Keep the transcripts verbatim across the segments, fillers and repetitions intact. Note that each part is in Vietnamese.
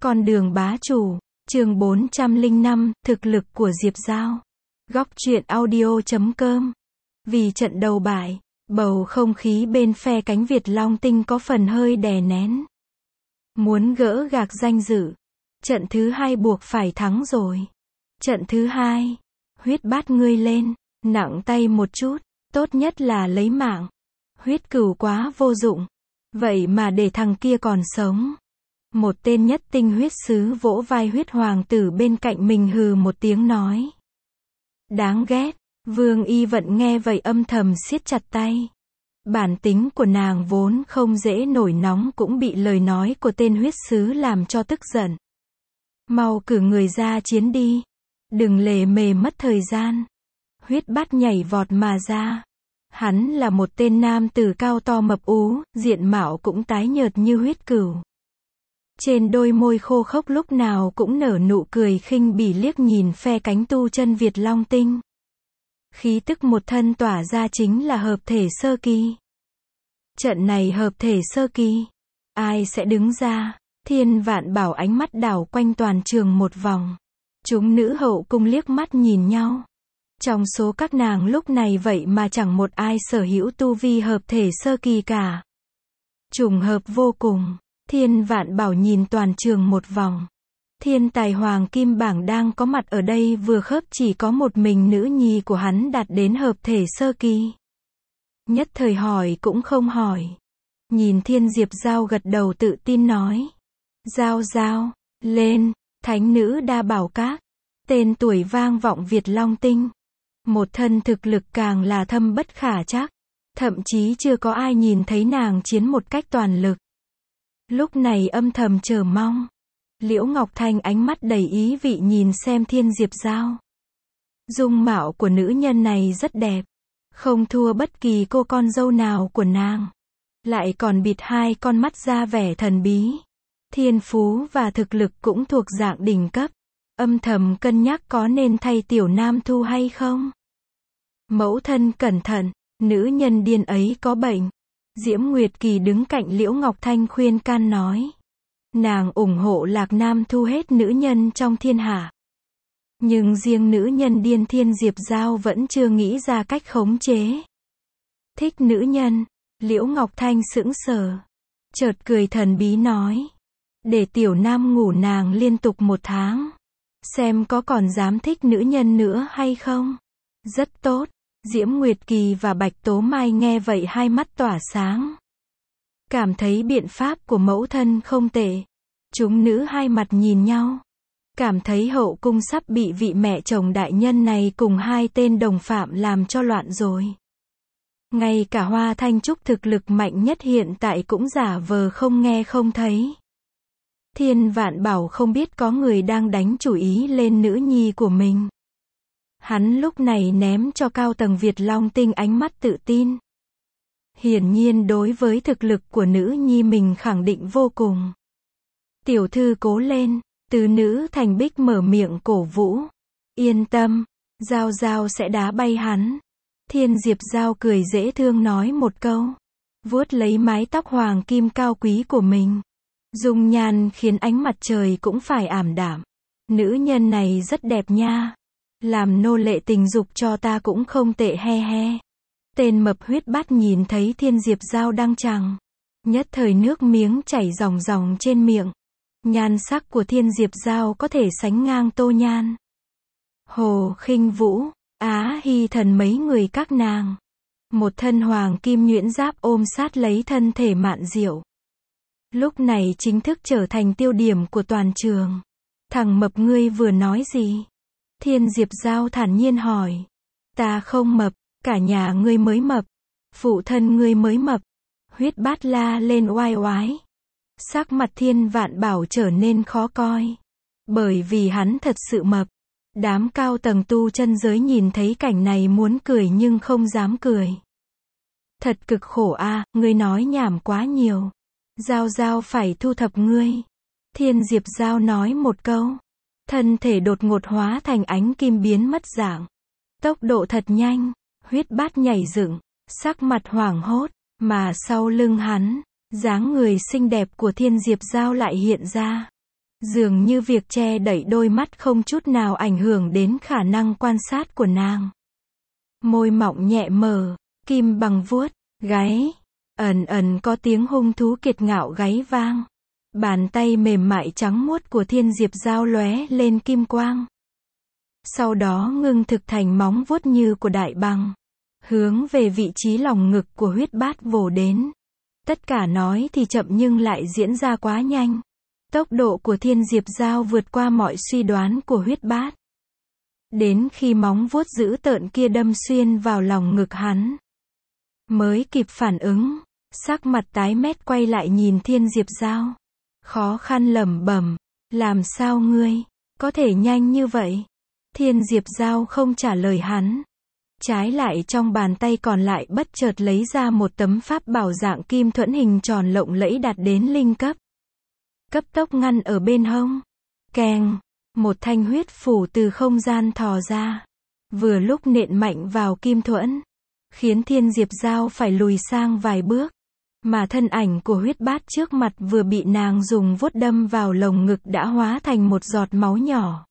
Con đường bá chủ, chương bốn trăm lẻ năm, thực lực của Diệp Giao. Góc truyện audio chấm com. Vì trận đầu bại, bầu không khí bên phe cánh Việt Long Tinh có phần hơi đè nén. Muốn gỡ gạc danh dự, trận thứ hai buộc phải thắng rồi. Trận thứ hai, huyết bát ngươi lên, nặng tay một chút, tốt nhất là lấy mạng. Huyết cửu quá vô dụng, vậy mà để thằng kia còn sống. Một tên nhất tinh huyết sứ vỗ vai huyết hoàng tử bên cạnh mình hừ một tiếng nói. Đáng ghét, Vương Y Vận nghe vậy âm thầm siết chặt tay. Bản tính của nàng vốn không dễ nổi nóng cũng bị lời nói của tên huyết sứ làm cho tức giận. Mau cử người ra chiến đi, đừng lề mề mất thời gian. Huyết bát nhảy vọt mà ra. Hắn là một tên nam tử cao to mập ú, diện mạo cũng tái nhợt như huyết cửu. Trên đôi môi khô khốc lúc nào cũng nở nụ cười khinh bỉ liếc nhìn phe cánh tu chân Việt Long Tinh. Khí tức một thân tỏa ra chính là hợp thể sơ kỳ. Trận này hợp thể sơ kỳ, ai sẽ đứng ra? Thiên Vạn Bảo ánh mắt đảo quanh toàn trường một vòng. Chúng nữ hậu cung liếc mắt nhìn nhau. Trong số các nàng lúc này vậy mà chẳng một ai sở hữu tu vi hợp thể sơ kỳ cả. Trùng hợp vô cùng. Thiên Vạn Bảo nhìn toàn trường một vòng. Thiên tài hoàng kim bảng đang có mặt ở đây vừa khớp chỉ có một mình nữ nhi của hắn đạt đến hợp thể sơ kỳ. Nhất thời hỏi cũng không hỏi. Nhìn Thiên Diệp Giao gật đầu tự tin nói. Giao Giao, lên, thánh nữ đa bảo các. Tên tuổi vang vọng Việt Long Tinh. Một thân thực lực càng là thâm bất khả trắc. Thậm chí chưa có ai nhìn thấy nàng chiến một cách toàn lực. Lúc này âm thầm chờ mong. Liễu Ngọc Thanh ánh mắt đầy ý vị nhìn xem Thiên Diệp Giao. Dung mạo của nữ nhân này rất đẹp. Không thua bất kỳ cô con dâu nào của nàng. Lại còn bịt hai con mắt ra vẻ thần bí. Thiên phú và thực lực cũng thuộc dạng đỉnh cấp. Âm thầm cân nhắc có nên thay tiểu nam thu hay không. Mẫu thân cẩn thận, nữ nhân điên ấy có bệnh. Diễm Nguyệt Kỳ đứng cạnh Liễu Ngọc Thanh khuyên can nói. Nàng ủng hộ Lạc Nam thu hết nữ nhân trong thiên hạ. Nhưng riêng nữ nhân điên Thiên Diệp Giao vẫn chưa nghĩ ra cách khống chế. Thích nữ nhân, Liễu Ngọc Thanh sững sờ. Chợt cười thần bí nói. Để tiểu nam ngủ nàng liên tục một tháng. Xem có còn dám thích nữ nhân nữa hay không. Rất tốt. Diễm Nguyệt Kỳ và Bạch Tố Mai nghe vậy hai mắt tỏa sáng. Cảm thấy biện pháp của mẫu thân không tệ. Chúng nữ hai mặt nhìn nhau. Cảm thấy hậu cung sắp bị vị mẹ chồng đại nhân này cùng hai tên đồng phạm làm cho loạn rồi. Ngay cả Hoa Thanh Trúc thực lực mạnh nhất hiện tại cũng giả vờ không nghe không thấy. Thiên Vạn Bảo không biết có người đang đánh chủ ý lên nữ nhi của mình. Hắn lúc này ném cho cao tầng Việt Long Tinh ánh mắt tự tin. Hiển nhiên đối với thực lực của nữ nhi mình khẳng định vô cùng. Tiểu thư cố lên, tứ nữ thành bích mở miệng cổ vũ. Yên tâm, Giao Giao sẽ đá bay hắn. Thiên Diệp Giao cười dễ thương nói một câu. Vuốt lấy mái tóc hoàng kim cao quý của mình. Dung nhan khiến ánh mặt trời cũng phải ảm đạm. Nữ nhân này rất đẹp nha. Làm nô lệ tình dục cho ta cũng không tệ he he. Tên mập huyết bát nhìn thấy Thiên Diệp Giao đang chàng. Nhất thời nước miếng chảy ròng ròng trên miệng. Nhan sắc của Thiên Diệp Giao có thể sánh ngang Tô Nhan. Hồ Khinh Vũ, Á Hy Thần mấy người các nàng. Một thân hoàng kim nhuyễn giáp ôm sát lấy thân thể Mạn Diệu. Lúc này chính thức trở thành tiêu điểm của toàn trường. Thằng mập ngươi vừa nói gì? Thiên Diệp Giao thản nhiên hỏi. Ta không mập, cả nhà ngươi mới mập. Phụ thân ngươi mới mập. Huyết bát la lên oai oái. Sắc mặt Thiên Vạn Bảo trở nên khó coi. Bởi vì hắn thật sự mập. Đám cao tầng tu chân giới nhìn thấy cảnh này muốn cười nhưng không dám cười. Thật cực khổ a, ngươi nói nhảm quá nhiều. Giao Giao phải thu thập ngươi. Thiên Diệp Giao nói một câu. Thân thể đột ngột hóa thành ánh kim biến mất dạng. Tốc độ thật nhanh. Huyết bát nhảy dựng. Sắc mặt hoảng hốt. Mà sau lưng hắn, dáng người xinh đẹp của Thiên Diệp Giao lại hiện ra. Dường như việc che đậy đôi mắt không chút nào ảnh hưởng đến khả năng quan sát của nàng. Môi mọng nhẹ mở, kim bằng vuốt, gáy, ẩn ẩn có tiếng hung thú kiệt ngạo gáy vang. Bàn tay mềm mại trắng muốt của Thiên Diệp Giao lóe lên kim quang. Sau đó ngưng thực thành móng vuốt như của đại bàng, hướng về vị trí lòng ngực của Huyết Bát vồ đến. Tất cả nói thì chậm nhưng lại diễn ra quá nhanh. Tốc độ của Thiên Diệp Giao vượt qua mọi suy đoán của Huyết Bát. Đến khi móng vuốt dữ tợn kia đâm xuyên vào lòng ngực hắn, mới kịp phản ứng, sắc mặt tái mét quay lại nhìn Thiên Diệp Giao. Khó khăn lẩm bẩm, làm sao ngươi có thể nhanh như vậy? Thiên Diệp Giao không trả lời hắn. Trái lại trong bàn tay còn lại bất chợt lấy ra một tấm pháp bảo dạng kim thuẫn hình tròn lộng lẫy đạt đến linh cấp. Cấp tốc ngăn ở bên hông. Keng, một thanh huyết phủ từ không gian thò ra. Vừa lúc nện mạnh vào kim thuẫn, khiến Thiên Diệp Giao phải lùi sang vài bước. Mà thân ảnh của Huyết Bát trước mặt vừa bị nàng dùng vuốt đâm vào lồng ngực đã hóa thành một giọt máu nhỏ.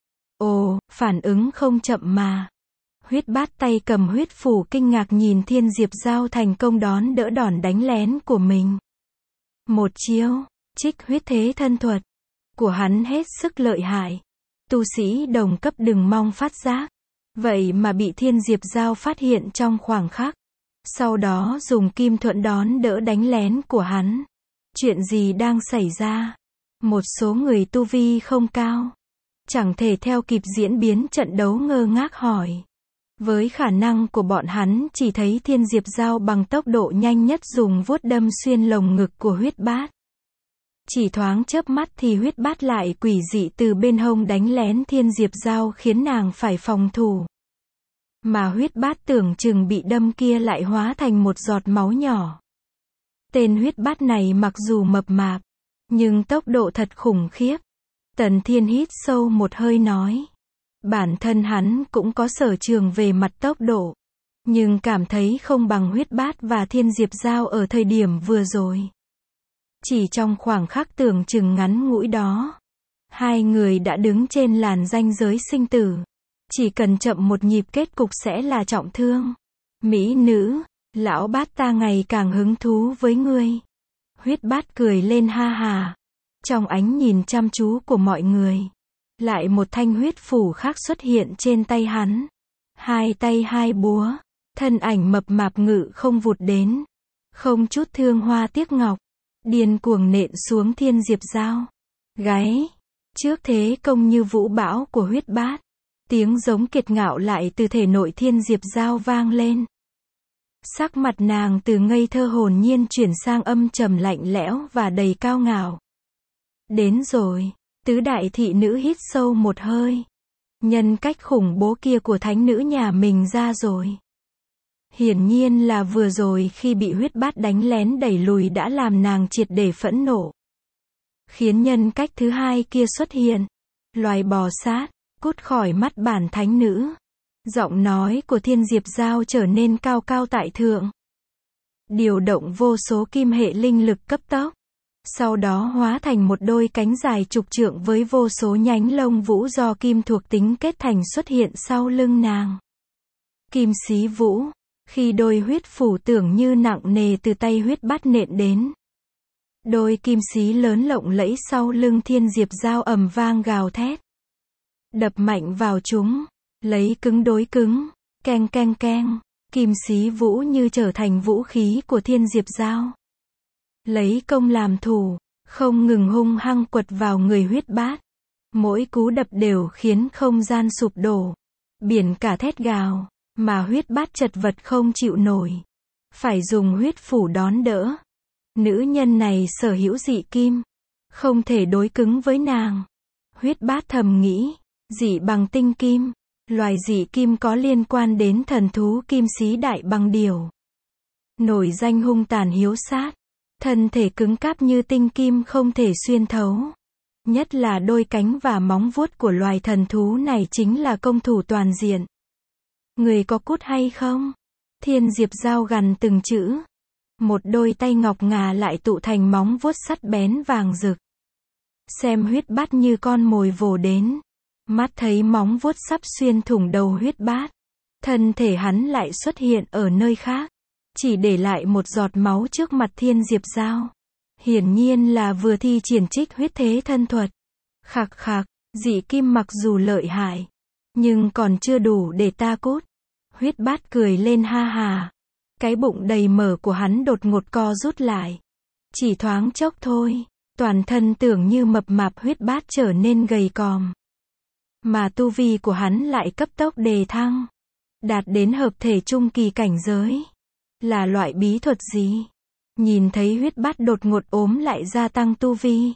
Ồ, phản ứng không chậm mà. Huyết Bát tay cầm huyết phủ kinh ngạc nhìn Thiên Diệp Giao thành công đón đỡ đòn đánh lén của mình. Một chiêu, trích huyết thế thân thuật của hắn hết sức lợi hại. Tu sĩ đồng cấp đừng mong phát giác. Vậy mà bị Thiên Diệp Giao phát hiện trong khoảng khắc. Sau đó dùng kim thuẫn đón đỡ đánh lén của hắn. Chuyện gì đang xảy ra? Một số người tu vi không cao, chẳng thể theo kịp diễn biến trận đấu ngơ ngác hỏi. Với khả năng của bọn hắn chỉ thấy Thiên Diệp Giao bằng tốc độ nhanh nhất dùng vuốt đâm xuyên lồng ngực của Huyết Bát. Chỉ thoáng chớp mắt thì Huyết Bát lại quỷ dị từ bên hông đánh lén Thiên Diệp Giao khiến nàng phải phòng thủ. Mà Huyết Bát tưởng chừng bị đâm kia lại hóa thành một giọt máu nhỏ. Tên Huyết Bát này mặc dù mập mạp, nhưng tốc độ thật khủng khiếp. Tần Thiên hít sâu một hơi nói. Bản thân hắn cũng có sở trường về mặt tốc độ, nhưng cảm thấy không bằng Huyết Bát và Thiên Diệp Giao ở thời điểm vừa rồi. Chỉ trong khoảng khắc tưởng chừng ngắn ngủi đó, hai người đã đứng trên làn ranh giới sinh tử. Chỉ cần chậm một nhịp kết cục sẽ là trọng thương. Mỹ nữ, lão Bát ta ngày càng hứng thú với ngươi. Huyết Bát cười lên ha hà. Trong ánh nhìn chăm chú của mọi người, lại một thanh huyết phủ khác xuất hiện trên tay hắn. Hai tay hai búa, thân ảnh mập mạp ngự không vụt đến. Không chút thương hoa tiếc ngọc, điên cuồng nện xuống Thiên Diệp Giao. Gáy, trước thế công như vũ bão của Huyết Bát. Tiếng giống kiệt ngạo lại từ thể nội Thiên Diệp Giao vang lên. Sắc mặt nàng từ ngây thơ hồn nhiên chuyển sang âm trầm lạnh lẽo và đầy cao ngạo. Đến rồi, tứ đại thị nữ hít sâu một hơi. Nhân cách khủng bố kia của thánh nữ nhà mình ra rồi. Hiển nhiên là vừa rồi khi bị Huyết Bát đánh lén đẩy lùi đã làm nàng triệt để phẫn nộ. Khiến nhân cách thứ hai kia xuất hiện. Loài bò sát, cút khỏi mắt bản thánh nữ. Giọng nói của Thiên Diệp Giao trở nên cao cao tại thượng. Điều động vô số kim hệ linh lực cấp tốc. Sau đó hóa thành một đôi cánh dài chục trượng với vô số nhánh lông vũ do kim thuộc tính kết thành xuất hiện sau lưng nàng. Kim xí vũ, khi đôi huyết phủ tưởng như nặng nề từ tay Huyết Bát nện đến. Đôi kim xí lớn lộng lẫy sau lưng Thiên Diệp Giao ầm vang gào thét. Đập mạnh vào chúng, lấy cứng đối cứng, keng keng keng, kim xí vũ như trở thành vũ khí của Thiên Diệp Giao. Lấy công làm thủ, không ngừng hung hăng quật vào người Huyết Bát. Mỗi cú đập đều khiến không gian sụp đổ, biển cả thét gào, mà Huyết Bát chật vật không chịu nổi. Phải dùng huyết phủ đón đỡ. Nữ nhân này sở hữu dị kim, không thể đối cứng với nàng. Huyết Bát thầm nghĩ, dị bằng tinh kim, loài dị kim có liên quan đến thần thú kim xí đại bằng điểu. Nổi danh hung tàn hiếu sát, thân thể cứng cáp như tinh kim không thể xuyên thấu. Nhất là đôi cánh và móng vuốt của loài thần thú này chính là công thủ toàn diện. Người có cút hay không? Thiên Diệp Giao gằn từng chữ. Một đôi tay ngọc ngà lại tụ thành móng vuốt sắt bén vàng rực. xem huyết bát như con mồi vồ đến. Mắt thấy móng vuốt sắp xuyên thủng đầu huyết bát. Thân thể hắn lại xuất hiện ở nơi khác. Chỉ để lại một giọt máu trước mặt Thiên Diệp Giao. Hiển nhiên là vừa thi triển trích huyết thế thân thuật. Khạc khạc, dị kim mặc dù lợi hại, nhưng còn chưa đủ để ta cút. Huyết bát cười lên ha hà. Cái bụng đầy mở của hắn đột ngột co rút lại. Chỉ thoáng chốc thôi, toàn thân tưởng như mập mạp huyết bát trở nên gầy còm. Mà tu vi của hắn lại cấp tốc đề thăng. Đạt đến hợp thể trung kỳ cảnh giới. Là loại bí thuật gì? Nhìn thấy huyết bát đột ngột ốm lại gia tăng tu vi.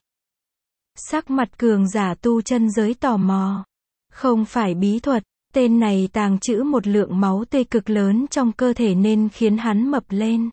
Sắc mặt cường giả tu chân giới tò mò. Không phải bí thuật, tên này tàng trữ một lượng máu tươi cực lớn trong cơ thể nên khiến hắn mập lên.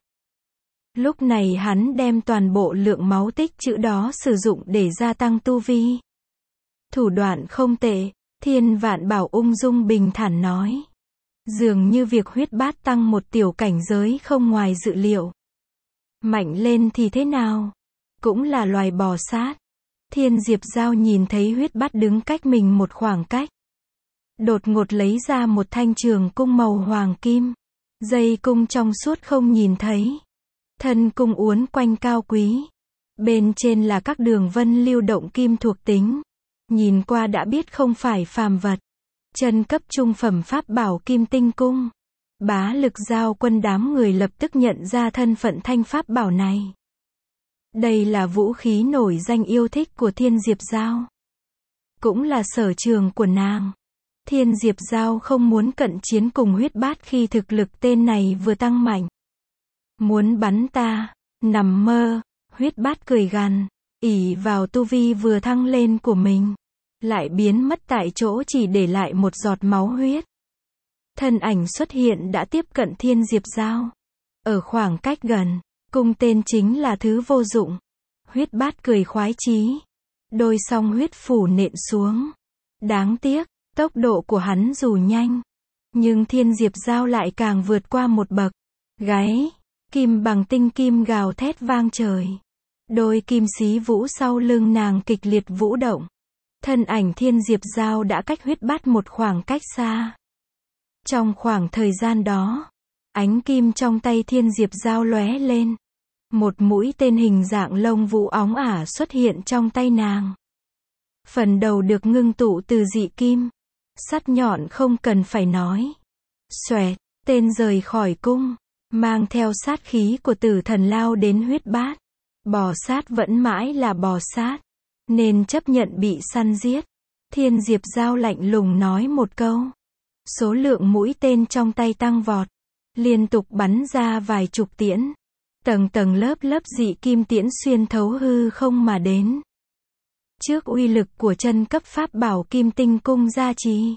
Lúc này hắn đem toàn bộ lượng máu tích trữ đó sử dụng để gia tăng tu vi. Thủ đoạn không tệ, Thiên Vạn Bảo ung dung bình thản nói. Dường như việc huyết bát tăng một tiểu cảnh giới không ngoài dự liệu. Mạnh lên thì thế nào? Cũng là loài bò sát. Thiên Diệp Giao nhìn thấy huyết bát đứng cách mình một khoảng cách. Đột ngột lấy ra một thanh trường cung màu hoàng kim. Dây cung trong suốt không nhìn thấy. Thân cung uốn quanh cao quý. Bên trên là các đường vân lưu động kim thuộc tính. Nhìn qua đã biết không phải phàm vật. Chân cấp trung phẩm pháp bảo kim tinh cung. Bá Lực Giao Quân đám người lập tức nhận ra thân phận thanh pháp bảo này. Đây là vũ khí nổi danh yêu thích của Thiên Diệp Giao. Cũng là sở trường của nàng. Thiên Diệp Giao không muốn cận chiến cùng huyết bát khi thực lực tên này vừa tăng mạnh. Muốn bắn ta, nằm mơ, huyết bát cười gằn, ỷ vào tu vi vừa thăng lên của mình. Lại biến mất tại chỗ chỉ để lại một giọt máu huyết. Thân ảnh xuất hiện đã tiếp cận Thiên Diệp Giao. Ở khoảng cách gần, cung tên chính là thứ vô dụng. Huyết bát cười khoái chí. Đôi song huyết phủ nện xuống. Đáng tiếc, tốc độ của hắn dù nhanh. Nhưng Thiên Diệp Giao lại càng vượt qua một bậc. Gáy, kim bằng tinh kim gào thét vang trời. Đôi kim xí vũ sau lưng nàng kịch liệt vũ động. Thân ảnh Thiên Diệp Giao đã cách huyết bát một khoảng cách xa. Trong khoảng thời gian đó, ánh kim trong tay Thiên Diệp Giao lóe lên. Một mũi tên hình dạng lông vũ óng ả xuất hiện trong tay nàng. Phần đầu được ngưng tụ từ dị kim. Sắt nhọn không cần phải nói. Xoẹt, tên rời khỏi cung, mang theo sát khí của tử thần lao đến huyết bát. Bò sát vẫn mãi là bò sát, nên chấp nhận bị săn giết. Thiên Diệp Giao lạnh lùng nói một câu. Số lượng mũi tên trong tay tăng vọt, liên tục bắn ra vài chục tiễn. Tầng tầng lớp lớp dị kim tiễn xuyên thấu hư không mà đến. Trước uy lực của chân cấp pháp bảo kim tinh cung gia trì,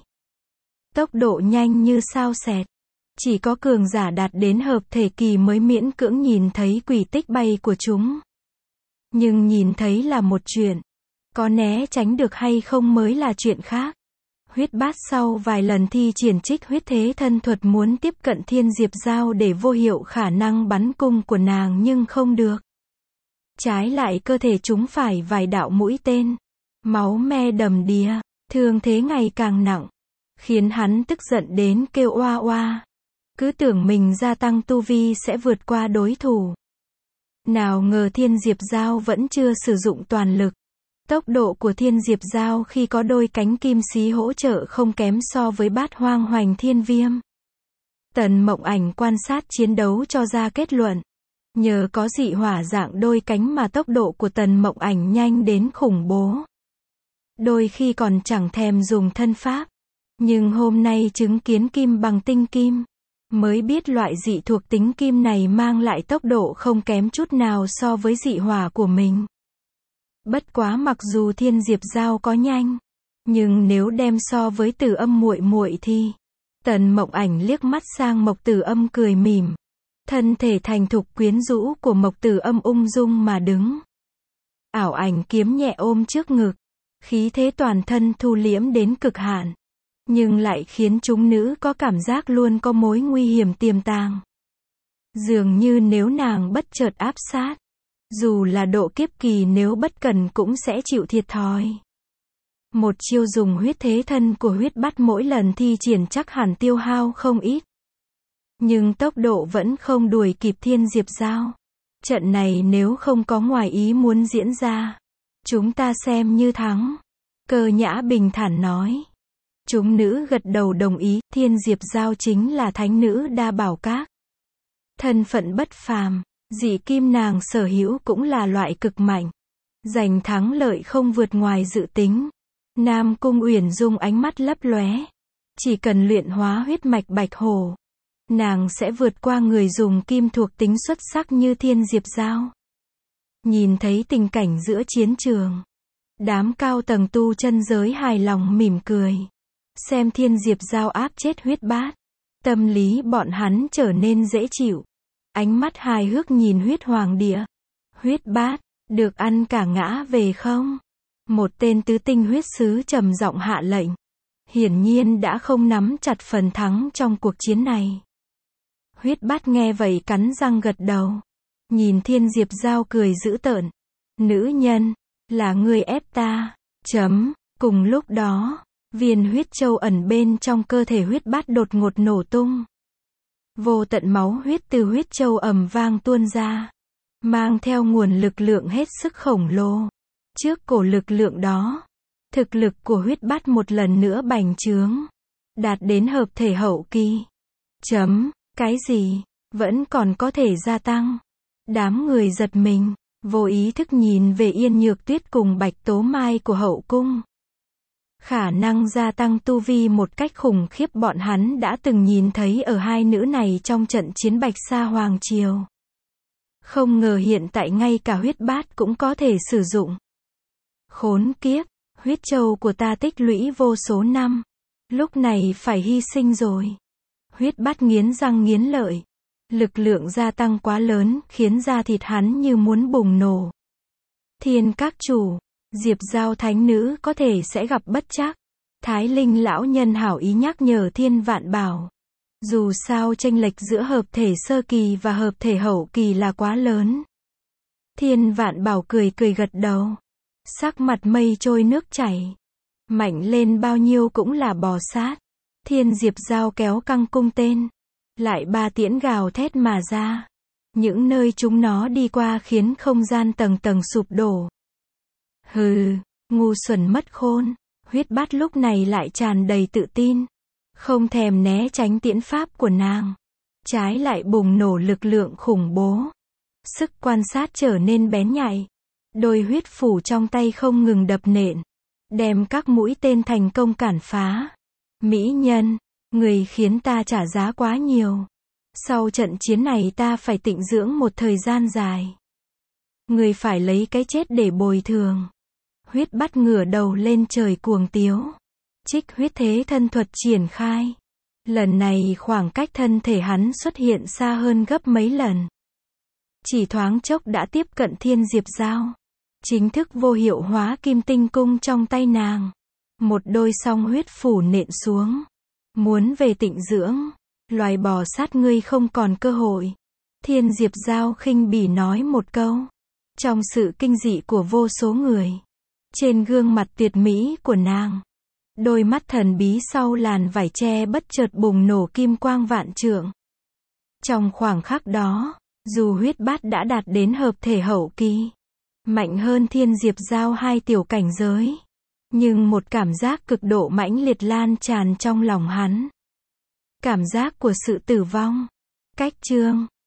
tốc độ nhanh như sao xẹt. Chỉ có cường giả đạt đến hợp thể kỳ mới miễn cưỡng nhìn thấy quỷ tích bay của chúng. Nhưng nhìn thấy là một chuyện, có né tránh được hay không mới là chuyện khác. Huyết bát sau vài lần thi triển trích huyết thế thân thuật muốn tiếp cận Thiên Diệp Giao để vô hiệu khả năng bắn cung của nàng nhưng không được. Trái lại cơ thể chúng phải vài đạo mũi tên. Máu me đầm đìa, thương thế ngày càng nặng. Khiến hắn tức giận đến kêu oa oa. Cứ tưởng mình gia tăng tu vi sẽ vượt qua đối thủ. Nào ngờ Thiên Diệp Giao vẫn chưa sử dụng toàn lực. Tốc độ của Thiên Diệp Giao khi có đôi cánh kim xí hỗ trợ không kém so với Bát Hoang Hoành Thiên Viêm. Tần Mộng Ảnh quan sát chiến đấu cho ra kết luận. Nhờ có dị hỏa dạng đôi cánh mà tốc độ của Tần Mộng Ảnh nhanh đến khủng bố. Đôi khi còn chẳng thèm dùng thân pháp. Nhưng hôm nay chứng kiến kim bằng tinh kim, mới biết loại dị thuộc tính kim này mang lại tốc độ không kém chút nào so với dị hỏa của mình. Bất quá mặc dù Thiên Diệp Giao có nhanh, nhưng nếu đem so với Tử Âm muội muội thì, Tần Mộng Ảnh liếc mắt sang Mộc Tử Âm cười mỉm. Thân thể thành thục quyến rũ của Mộc Tử Âm ung dung mà đứng. Ảo ảnh kiếm nhẹ ôm trước ngực, khí thế toàn thân thu liễm đến cực hạn, nhưng lại khiến chúng nữ có cảm giác luôn có mối nguy hiểm tiềm tàng. Dường như nếu nàng bất chợt áp sát, Dù là độ kiếp kỳ nếu bất cần cũng sẽ chịu thiệt thòi. Một chiêu dùng huyết thế thân của huyết bát mỗi lần thi triển chắc hẳn tiêu hao không ít. Nhưng tốc độ vẫn không đuổi kịp Thiên Diệp Giao. Trận này nếu không có ngoài ý muốn diễn ra, chúng ta xem như thắng. Cơ Nhã bình thản nói. Chúng nữ gật đầu đồng ý, Thiên Diệp Giao chính là thánh nữ đa bảo các. Thân phận bất phàm, dị kim nàng sở hữu cũng là loại cực mạnh. Giành thắng lợi không vượt ngoài dự tính. Nam Cung Uyển Dung ánh mắt lấp lóe. Chỉ cần luyện hóa huyết mạch bạch hổ, nàng sẽ vượt qua người dùng kim thuộc tính xuất sắc như Thiên Diệp Giao. Nhìn thấy tình cảnh giữa chiến trường, đám cao tầng tu chân giới hài lòng mỉm cười. Xem Thiên Diệp Giao áp chết huyết bát, tâm lý bọn hắn trở nên dễ chịu. Ánh mắt hài hước nhìn huyết hoàng địa. Huyết bát, được ăn cả ngã về không? Một tên tứ tinh huyết sứ trầm giọng hạ lệnh. Hiển nhiên đã không nắm chặt phần thắng trong cuộc chiến này. Huyết bát nghe vậy cắn răng gật đầu. Nhìn Thiên Diệp Giao cười dữ tợn. Nữ nhân, là ngươi ép ta. Chấm, cùng lúc đó, viên huyết châu ẩn bên trong cơ thể huyết bát đột ngột nổ tung. Vô tận máu huyết từ huyết châu ầm vang tuôn ra, mang theo nguồn lực lượng hết sức khổng lồ. Trước cổ lực lượng đó, thực lực của huyết bát một lần nữa bành trướng, đạt đến hợp thể hậu kỳ. Chấm, cái gì, vẫn còn có thể gia tăng. Đám người giật mình, vô ý thức nhìn về Yên Nhược Tuyết cùng Bạch Tố Mai của hậu cung. Khả năng gia tăng tu vi một cách khủng khiếp bọn hắn đã từng nhìn thấy ở hai nữ này trong trận chiến Bạch Sa Hoàng Triều. Không ngờ hiện tại ngay cả huyết bát cũng có thể sử dụng. Khốn kiếp, huyết châu của ta tích lũy vô số năm, lúc này phải hy sinh rồi. Huyết bát nghiến răng nghiến lợi. Lực lượng gia tăng quá lớn, khiến da thịt hắn như muốn bùng nổ. Thiên các chủ, Diệp Giao thánh nữ có thể sẽ gặp bất trắc. Thái Linh lão nhân hảo ý nhắc nhở Thiên Vạn Bảo. Dù sao chênh lệch giữa hợp thể sơ kỳ và hợp thể hậu kỳ là quá lớn. Thiên Vạn Bảo cười cười gật đầu. Sắc mặt mây trôi nước chảy. Mạnh lên bao nhiêu cũng là bò sát. Thiên Diệp Giao kéo căng cung tên. Lại ba tiễn gào thét mà ra. Những nơi chúng nó đi qua khiến không gian tầng tầng sụp đổ. Hừ, ngu xuẩn mất khôn. Huyết bát lúc này lại tràn đầy tự tin. Không thèm né tránh tiễn pháp của nàng. Trái lại bùng nổ lực lượng khủng bố. Sức quan sát trở nên bén nhạy. Đôi huyết phủ trong tay không ngừng đập nện. Đem các mũi tên thành công cản phá. Mỹ nhân, người khiến ta trả giá quá nhiều. Sau trận chiến này ta phải tịnh dưỡng một thời gian dài. Người phải lấy cái chết để bồi thường. Huyết bắt ngửa đầu lên trời cuồng tiếu. Trích huyết thế thân thuật triển khai. Lần này khoảng cách thân thể hắn xuất hiện xa hơn gấp mấy lần. Chỉ thoáng chốc đã tiếp cận Thiên Diệp Giao. Chính thức vô hiệu hóa kim tinh cung trong tay nàng. Một đôi song huyết phủ nện xuống. Muốn về tịnh dưỡng. Loài bò sát ngươi không còn cơ hội. Thiên Diệp Giao khinh bỉ nói một câu. Trong sự kinh dị của vô số người. Trên gương mặt tuyệt mỹ của nàng. Đôi mắt thần bí sau làn vải che bất chợt bùng nổ kim quang vạn trượng. Trong khoảng khắc đó, dù huyết bát đã đạt đến hợp thể hậu kỳ, mạnh hơn Thiên Diệp Giao hai tiểu cảnh giới, nhưng một cảm giác cực độ mãnh liệt lan tràn trong lòng hắn. Cảm giác của sự tử vong. Cách chương